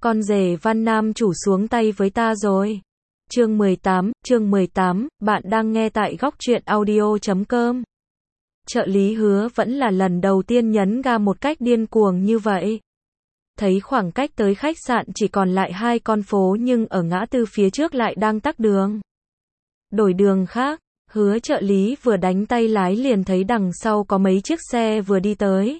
Con rể Văn Nam chủ xuống tay với ta rồi. Chương 18, bạn đang nghe tại góc truyện audio.com. Trợ lý Hứa vẫn là lần đầu tiên nhấn ga một cách điên cuồng như vậy. Thấy khoảng cách tới khách sạn chỉ còn lại 2 con phố nhưng ở ngã tư phía trước lại đang tắc đường. Đổi đường khác, Hứa trợ lý vừa đánh tay lái liền thấy đằng sau có mấy chiếc xe vừa đi tới.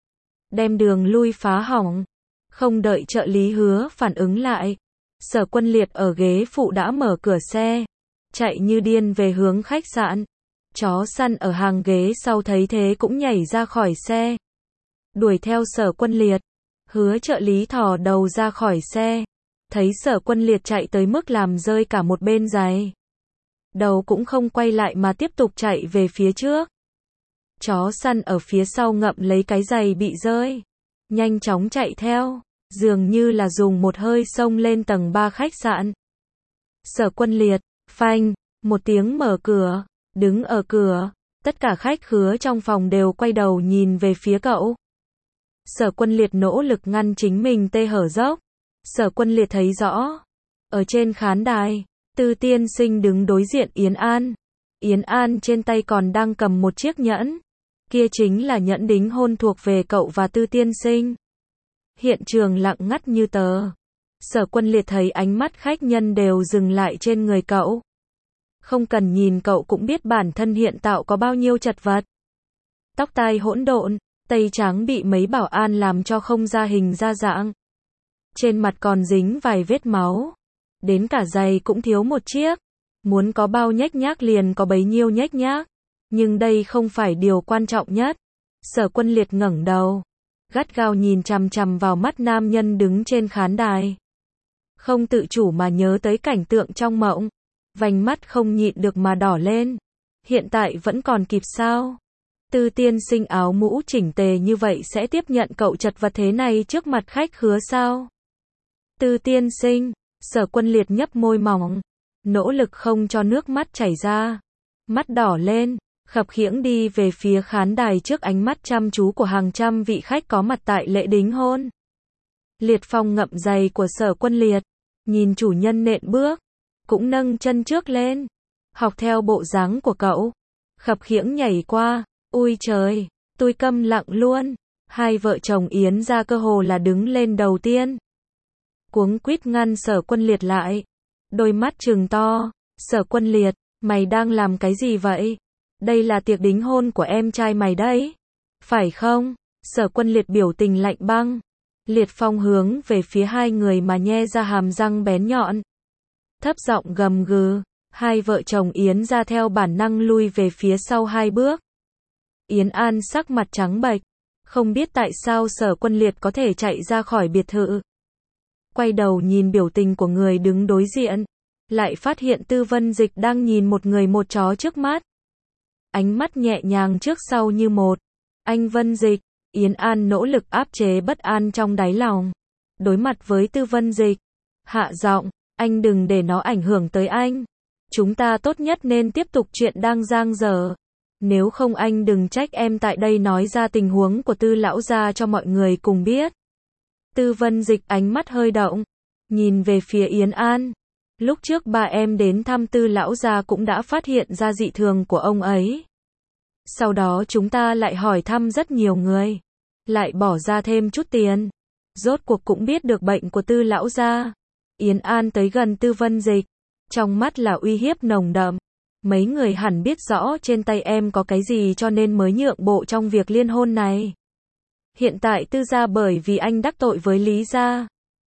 Đem đường lui phá hỏng. Không đợi trợ lý Hứa phản ứng lại, Sở Quân Liệt ở ghế phụ đã mở cửa xe, chạy như điên về hướng khách sạn. Chó săn ở hàng ghế sau thấy thế cũng nhảy ra khỏi xe, đuổi theo Sở Quân Liệt. Hứa trợ lý thò đầu ra khỏi xe, thấy Sở Quân Liệt chạy tới mức làm rơi cả một bên giày, đầu cũng không quay lại mà tiếp tục chạy về phía trước. Chó săn ở phía sau ngậm lấy cái giày bị rơi, nhanh chóng chạy theo, dường như là dùng một hơi xông lên tầng 3 khách sạn. Sở Quân Liệt, phanh, một tiếng mở cửa, đứng ở cửa, tất cả khách khứa trong phòng đều quay đầu nhìn về phía cậu. Sở Quân Liệt nỗ lực ngăn chính mình tê hở dốc. Sở Quân Liệt thấy rõ, ở trên khán đài, Tư tiên sinh đứng đối diện Yến An. Yến An trên tay còn đang cầm một chiếc nhẫn, kia chính là nhẫn đính hôn thuộc về cậu và Tư tiên sinh. Hiện trường lặng ngắt như tờ. Sở Quân Liệt thấy ánh mắt khách nhân đều dừng lại trên người cậu. Không cần nhìn cậu cũng biết bản thân hiện tại có bao nhiêu chật vật. Tóc tai hỗn độn, tây trắng bị mấy bảo an làm cho không ra hình ra dạng. Trên mặt còn dính vài vết máu. Đến cả giày cũng thiếu một chiếc. Muốn có bao nhếch nhác liền có bấy nhiêu nhếch nhác. Nhưng đây không phải điều quan trọng nhất. Sở Quân Liệt ngẩng đầu, gắt gao nhìn chằm chằm vào mắt nam nhân đứng trên khán đài. Không tự chủ mà nhớ tới cảnh tượng trong mộng. Vành mắt không nhịn được mà đỏ lên. Hiện tại vẫn còn kịp sao? Tư tiên sinh áo mũ chỉnh tề như vậy sẽ tiếp nhận cậu chật vật thế này trước mặt khách khứa sao? Tư tiên sinh, Sở Quân Liệt nhấp môi mỏng, nỗ lực không cho nước mắt chảy ra. Mắt đỏ lên, khập khiễng đi về phía khán đài trước ánh mắt chăm chú của hàng trăm vị khách có mặt tại lễ đính hôn. Liệt Phong ngậm giày của Sở Quân Liệt, nhìn chủ nhân nện bước, cũng nâng chân trước lên, học theo bộ dáng của cậu, khập khiễng nhảy qua. Ui trời, tôi câm lặng luôn. Hai vợ chồng Yến ra cơ hồ là đứng lên đầu tiên, cuống quýt ngăn Sở Quân Liệt lại, đôi mắt trừng to. Sở Quân Liệt, mày đang làm cái gì vậy? Đây là tiệc đính hôn của em trai mày đấy, phải không? Sở Quân Liệt biểu tình lạnh băng. Liệt Phong hướng về phía hai người mà nhe ra hàm răng bén nhọn, thấp giọng gầm gừ. Hai vợ chồng Yến ra theo bản năng lui về phía sau 2 bước. Yến An sắc mặt trắng bệch, không biết tại sao Sở Quân Liệt có thể chạy ra khỏi biệt thự. Quay đầu nhìn biểu tình của người đứng đối diện, lại phát hiện Tư Vân Dịch đang nhìn một người một chó trước mắt. Ánh mắt nhẹ nhàng trước sau như một. Anh Vân Dịch, Yến An nỗ lực áp chế bất an trong đáy lòng. Đối mặt với Tư Vân Dịch, hạ giọng, anh đừng để nó ảnh hưởng tới anh. Chúng ta tốt nhất nên tiếp tục chuyện đang dang dở. Nếu không anh đừng trách em tại đây nói ra tình huống của Tư lão gia cho mọi người cùng biết. Tư Vân Dịch ánh mắt hơi động, nhìn về phía Yến An. Lúc trước ba em đến thăm Tư lão gia cũng đã phát hiện ra dị thường của ông ấy. Sau đó chúng ta lại hỏi thăm rất nhiều người, lại bỏ ra thêm chút tiền. Rốt cuộc cũng biết được bệnh của Tư lão gia. Yến An tới gần Tư Vân Dịch, trong mắt là uy hiếp nồng đậm. Mấy người hẳn biết rõ trên tay em có cái gì cho nên mới nhượng bộ trong việc liên hôn này. Hiện tại Tư gia bởi vì anh đắc tội với Lý gia,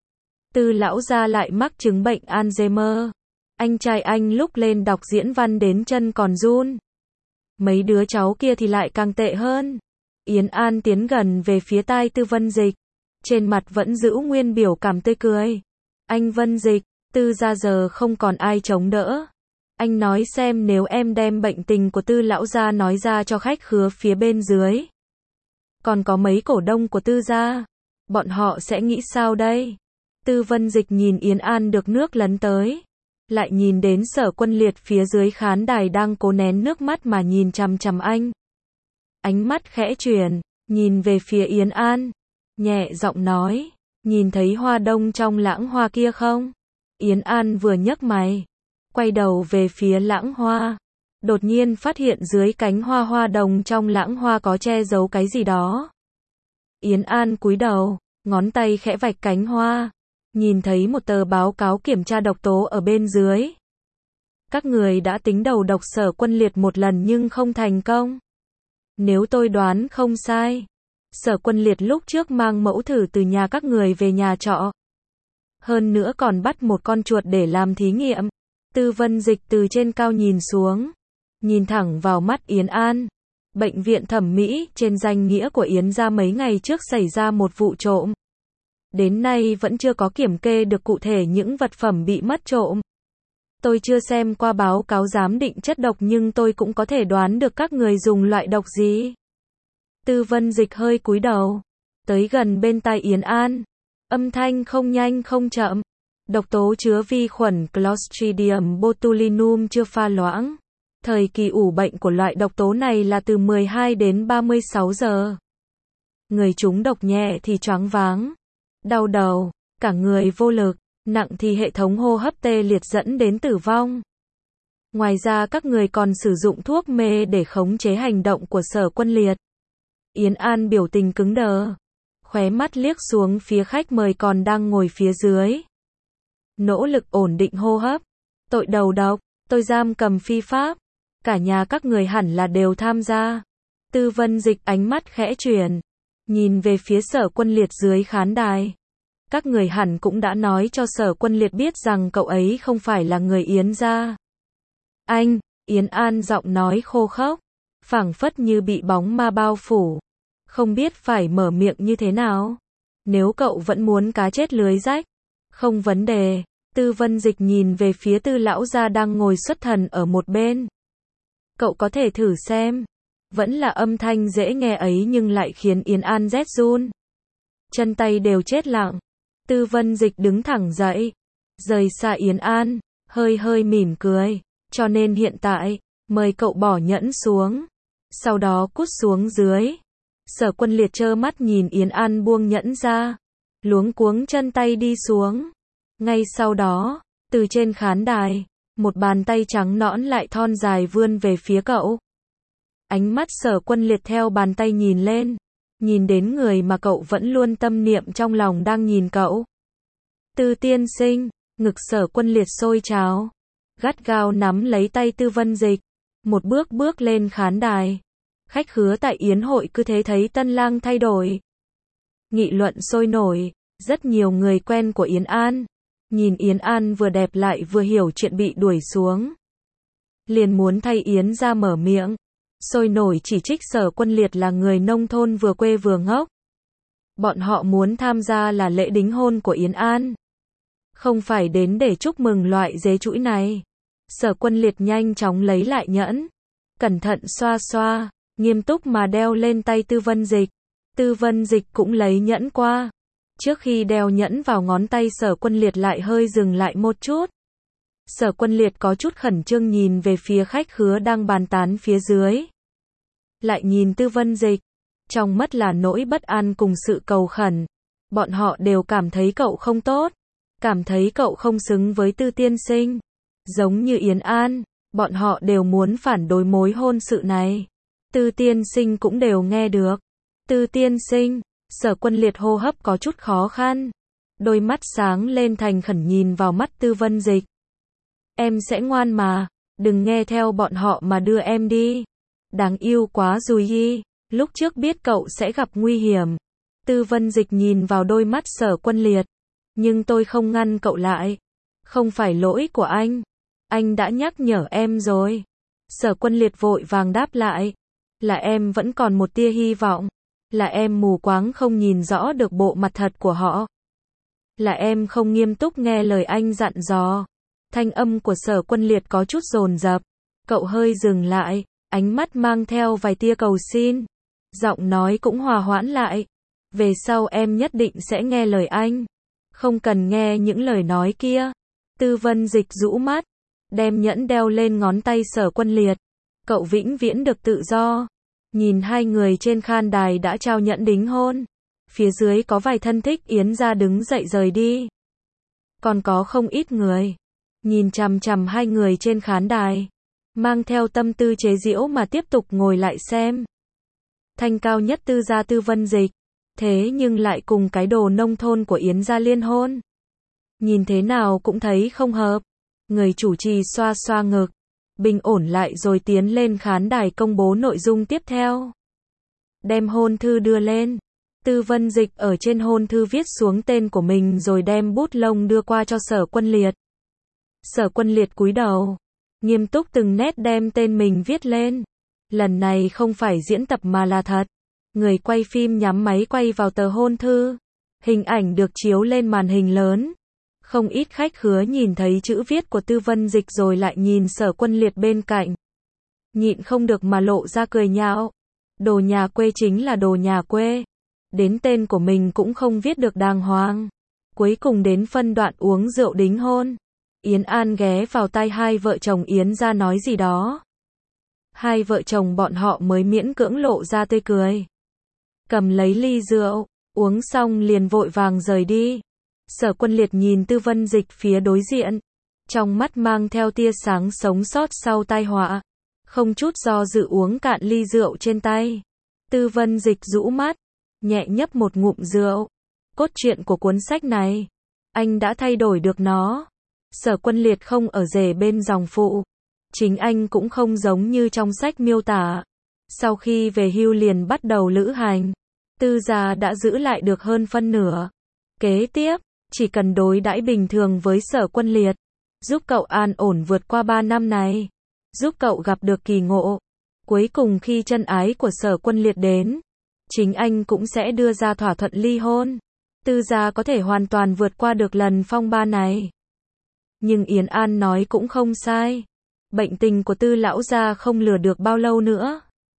Tư lão gia lại mắc chứng bệnh Alzheimer. Anh trai anh lúc lên đọc diễn văn đến chân còn run. Mấy đứa cháu kia thì lại càng tệ hơn. Yến An tiến gần về phía tai Tư Vân Dịch, trên mặt vẫn giữ nguyên biểu cảm tươi cười. Anh Vân Dịch, Tư gia giờ không còn ai chống đỡ. Anh nói xem nếu em đem bệnh tình của Tư lão gia nói ra cho khách khứa phía bên dưới, còn có mấy cổ đông của Tư gia, bọn họ sẽ nghĩ sao đây? Tư Vân Dịch nhìn Yến An được nước lấn tới, lại nhìn đến Sở Quân Liệt phía dưới khán đài đang cố nén nước mắt mà nhìn chằm chằm anh. Ánh mắt khẽ chuyển, nhìn về phía Yến An, nhẹ giọng nói, Nhìn thấy hoa đông trong lãng hoa kia không? Yến An vừa nhấc mày, quay đầu về phía lãng hoa. Đột nhiên phát hiện dưới cánh hoa hoa đồng trong lãng hoa có che giấu cái gì đó. Yến An cúi đầu, ngón tay khẽ vạch cánh hoa. Nhìn thấy một tờ báo cáo kiểm tra độc tố ở bên dưới. Các người đã tính đầu độc Sở Quân Liệt một lần nhưng không thành công. Nếu tôi đoán không sai, Sở Quân Liệt lúc trước mang mẫu thử từ nhà các người về nhà trọ. Hơn nữa còn bắt một con chuột để làm thí nghiệm. Tư Vân Dịch từ trên cao nhìn xuống, nhìn thẳng vào mắt Yến An. Bệnh viện thẩm mỹ trên danh nghĩa của Yến gia mấy ngày trước xảy ra một vụ trộm. Đến nay vẫn chưa có kiểm kê được cụ thể những vật phẩm bị mất trộm. Tôi chưa xem qua báo cáo giám định chất độc nhưng tôi cũng có thể đoán được các người dùng loại độc gì. Tư Vân Dịch hơi cúi đầu, tới gần bên tai Yến An. Âm thanh không nhanh không chậm. Độc tố chứa vi khuẩn Clostridium botulinum chưa pha loãng. Thời kỳ ủ bệnh của loại độc tố này là từ 12 đến 36 giờ. Người trúng độc nhẹ thì choáng váng, đau đầu, cả người vô lực, nặng thì hệ thống hô hấp tê liệt dẫn đến tử vong. Ngoài ra các người còn sử dụng thuốc mê để khống chế hành động của Sở Quân Liệt. Yến An biểu tình cứng đờ, khóe mắt liếc xuống phía khách mời còn đang ngồi phía dưới. Nỗ lực ổn định hô hấp. Tội đầu độc, tôi giam cầm phi pháp. Cả nhà các người hẳn là đều tham gia. Tư Vân Dịch ánh mắt khẽ chuyển, nhìn về phía Sở Quân Liệt dưới khán đài. Các người hẳn cũng đã nói cho Sở Quân Liệt biết rằng cậu ấy không phải là người Yến gia. Anh, Yến An giọng nói khô khốc, phảng phất như bị bóng ma bao phủ. Không biết phải mở miệng như thế nào. Nếu cậu vẫn muốn cá chết lưới rách, không vấn đề. Tư Vân Dịch nhìn về phía Tư lão gia đang ngồi xuất thần ở một bên. Cậu có thể thử xem. Vẫn là âm thanh dễ nghe ấy nhưng lại khiến Yến An rét run. Chân tay đều chết lặng. Tư Vân Dịch đứng thẳng dậy, rời xa Yến An, hơi hơi mỉm cười. Cho nên hiện tại, mời cậu bỏ nhẫn xuống. Sau đó cút xuống dưới. Sở Quân Liệt trơ mắt nhìn Yến An buông nhẫn ra, luống cuống chân tay đi xuống. Ngay sau đó, từ trên khán đài, một bàn tay trắng nõn lại thon dài vươn về phía cậu. Ánh mắt Sở Quân Liệt theo bàn tay nhìn lên, nhìn đến người mà cậu vẫn luôn tâm niệm trong lòng đang nhìn cậu. Tư tiên sinh, ngực Sở Quân Liệt sôi trào, gắt gao nắm lấy tay Tư Vân Dịch, một bước bước lên khán đài. Khách khứa tại yến hội cứ thế thấy tân lang thay đổi. Nghị luận sôi nổi, rất nhiều người quen của Yến An. Nhìn Yến An vừa đẹp lại vừa hiểu chuyện bị đuổi xuống. Liền muốn thay Yến ra mở miệng. Sôi nổi chỉ trích Sở Quân Liệt là người nông thôn vừa quê vừa ngốc. Bọn họ muốn tham gia là lễ đính hôn của Yến An. Không phải đến để chúc mừng loại dế chũi này. Sở Quân Liệt nhanh chóng lấy lại nhẫn. Cẩn thận xoa xoa, nghiêm túc mà đeo lên tay Tư Vân Dịch. Tư Vân Dịch cũng lấy nhẫn qua. Trước khi đeo nhẫn vào ngón tay Sở Quân Liệt lại hơi dừng lại một chút. Sở Quân Liệt có chút khẩn trương nhìn về phía khách khứa đang bàn tán phía dưới. Lại nhìn Tư Vân Dịch. Trong mắt là nỗi bất an cùng sự cầu khẩn. Bọn họ đều cảm thấy cậu không tốt. Cảm thấy cậu không xứng với Tư tiên sinh. Giống như Yến An, bọn họ đều muốn phản đối mối hôn sự này. Tư tiên sinh cũng đều nghe được. Tư tiên sinh, Sở Quân Liệt hô hấp có chút khó khăn. Đôi mắt sáng lên thành khẩn nhìn vào mắt Tư Vân Dịch. Em sẽ ngoan mà, đừng nghe theo bọn họ mà đưa em đi. Đáng yêu quá rồi y, lúc trước biết cậu sẽ gặp nguy hiểm. Tư Vân Dịch nhìn vào đôi mắt Sở Quân Liệt. Nhưng tôi không ngăn cậu lại. Không phải lỗi của anh đã nhắc nhở em rồi. Sở Quân Liệt vội vàng đáp lại. Là em vẫn còn một tia hy vọng. Là em mù quáng không nhìn rõ được bộ mặt thật của họ. Là em không nghiêm túc nghe lời anh dặn dò. Thanh âm của Sở Quân Liệt có chút dồn dập. Cậu hơi dừng lại, ánh mắt mang theo vài tia cầu xin. Giọng nói cũng hòa hoãn lại. Về sau em nhất định sẽ nghe lời anh. Không cần nghe những lời nói kia. Tư Vân Dịch rũ mắt, đem nhẫn đeo lên ngón tay Sở Quân Liệt. Cậu vĩnh viễn được tự do. Nhìn hai người trên khán đài đã trao nhẫn đính hôn. Phía dưới có vài thân thích Yến gia đứng dậy rời đi. Còn có không ít người nhìn chằm chằm hai người trên khán đài, mang theo tâm tư chế giễu mà tiếp tục ngồi lại xem. Thanh cao nhất Tư gia Tư Vân Dịch, thế nhưng lại cùng cái đồ nông thôn của Yến gia liên hôn. Nhìn thế nào cũng thấy không hợp. Người chủ trì xoa xoa ngực, bình ổn lại rồi tiến lên khán đài công bố nội dung tiếp theo. Đem hôn thư đưa lên. Tư Vân Dịch ở trên hôn thư viết xuống tên của mình rồi đem bút lông đưa qua cho Sở Quân Liệt. Sở Quân Liệt cúi đầu, nghiêm túc từng nét đem tên mình viết lên. Lần này không phải diễn tập mà là thật. Người quay phim nhắm máy quay vào tờ hôn thư. Hình ảnh được chiếu lên màn hình lớn. Không ít khách khứa nhìn thấy chữ viết của Tư Vân Dịch rồi lại nhìn Sở Quân Liệt bên cạnh. Nhịn không được mà lộ ra cười nhạo. Đồ nhà quê chính là đồ nhà quê. Đến tên của mình cũng không viết được đàng hoàng. Cuối cùng đến phân đoạn uống rượu đính hôn. Yến An ghé vào tai hai vợ chồng Yến gia nói gì đó. Hai vợ chồng bọn họ mới miễn cưỡng lộ ra tươi cười. Cầm lấy ly rượu, uống xong liền vội vàng rời đi. Sở Quân Liệt nhìn Tư Vân Dịch phía đối diện, trong mắt mang theo tia sáng sống sót sau tai họa, không chút do dự uống cạn ly rượu trên tay. Tư Vân Dịch rũ mắt, nhẹ nhấp một ngụm rượu. Cốt truyện của cuốn sách này, anh đã thay đổi được nó. Sở Quân Liệt không ở rể bên dòng phụ, chính anh cũng không giống như trong sách miêu tả. Sau khi về hưu liền bắt đầu lữ hành, Tư gia đã giữ lại được hơn phân nửa. Kế tiếp, chỉ cần đối đãi bình thường với Sở Quân Liệt, giúp cậu an ổn vượt qua 3 năm này, giúp cậu gặp được kỳ ngộ. Cuối cùng khi chân ái của Sở Quân Liệt đến, chính anh cũng sẽ đưa ra thỏa thuận ly hôn. Tư gia có thể hoàn toàn vượt qua được lần phong ba này. Nhưng Yến An nói cũng không sai. Bệnh tình của Tư lão gia không lừa được bao lâu nữa.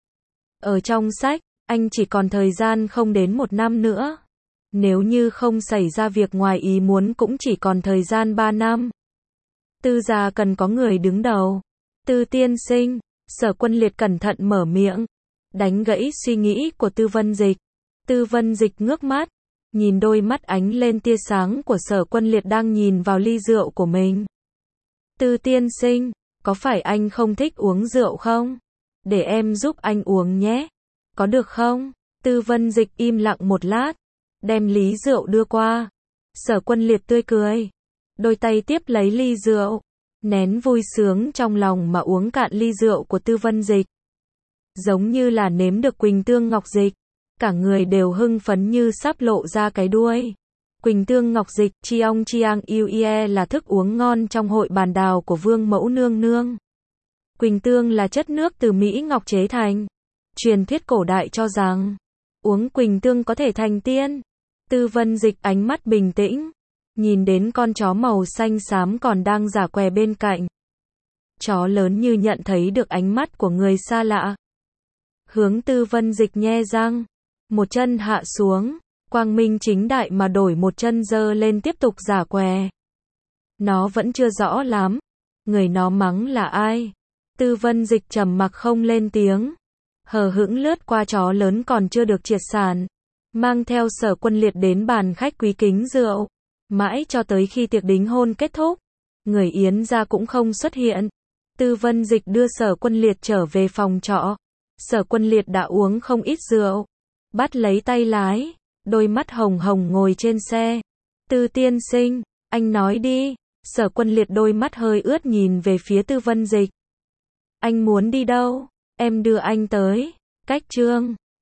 Ở trong sách, anh chỉ còn thời gian không đến 1 năm nữa. Nếu như không xảy ra việc ngoài ý muốn cũng chỉ còn thời gian 3 năm. Tư gia cần có người đứng đầu. Tư tiên sinh, Sở Quân Liệt cẩn thận mở miệng, đánh gãy suy nghĩ của Tư Vân Dịch. Tư Vân Dịch ngước mắt, nhìn đôi mắt ánh lên tia sáng của Sở Quân Liệt đang nhìn vào ly rượu của mình. Tư tiên sinh, có phải anh không thích uống rượu không? Để em giúp anh uống nhé. Có được không? Tư Vân Dịch im lặng một lát, đem ly rượu đưa qua. Sở Quân Liệt tươi cười, đôi tay tiếp lấy ly rượu, nén vui sướng trong lòng mà uống cạn ly rượu của Tư Vân Dịch. Giống như là nếm được Quỳnh tương ngọc dịch, cả người đều hưng phấn như sắp lộ ra cái đuôi. Quỳnh tương ngọc dịch, Chiang Chiang Uie là thức uống ngon trong hội bàn đào của Vương Mẫu Nương Nương. Quỳnh tương là chất nước từ Mỹ ngọc chế thành. Truyền thuyết cổ đại cho rằng, uống Quỳnh tương có thể thành tiên. Tư Vân Dịch ánh mắt bình tĩnh, nhìn đến con chó màu xanh xám còn đang giả què bên cạnh. Chó lớn như nhận thấy được ánh mắt của người xa lạ. Hướng Tư Vân Dịch nhe răng, một chân hạ xuống, quang minh chính đại mà đổi một chân giơ lên tiếp tục giả què. Nó vẫn chưa rõ lắm, người nó mắng là ai. Tư Vân Dịch trầm mặc không lên tiếng, hờ hững lướt qua chó lớn còn chưa được triệt sản, mang theo Sở Quân Liệt đến bàn khách quý kính rượu. Mãi cho tới khi tiệc đính hôn kết thúc, người Yến gia cũng không xuất hiện. Tư Vân Dịch đưa Sở Quân Liệt trở về phòng trọ. Sở Quân Liệt đã uống không ít rượu, bắt lấy tay lái, đôi mắt hồng hồng ngồi trên xe. Tư tiên sinh, anh nói đi. Sở Quân Liệt đôi mắt hơi ướt nhìn về phía Tư Vân Dịch. Anh muốn đi đâu? Em đưa anh tới. Cách Trương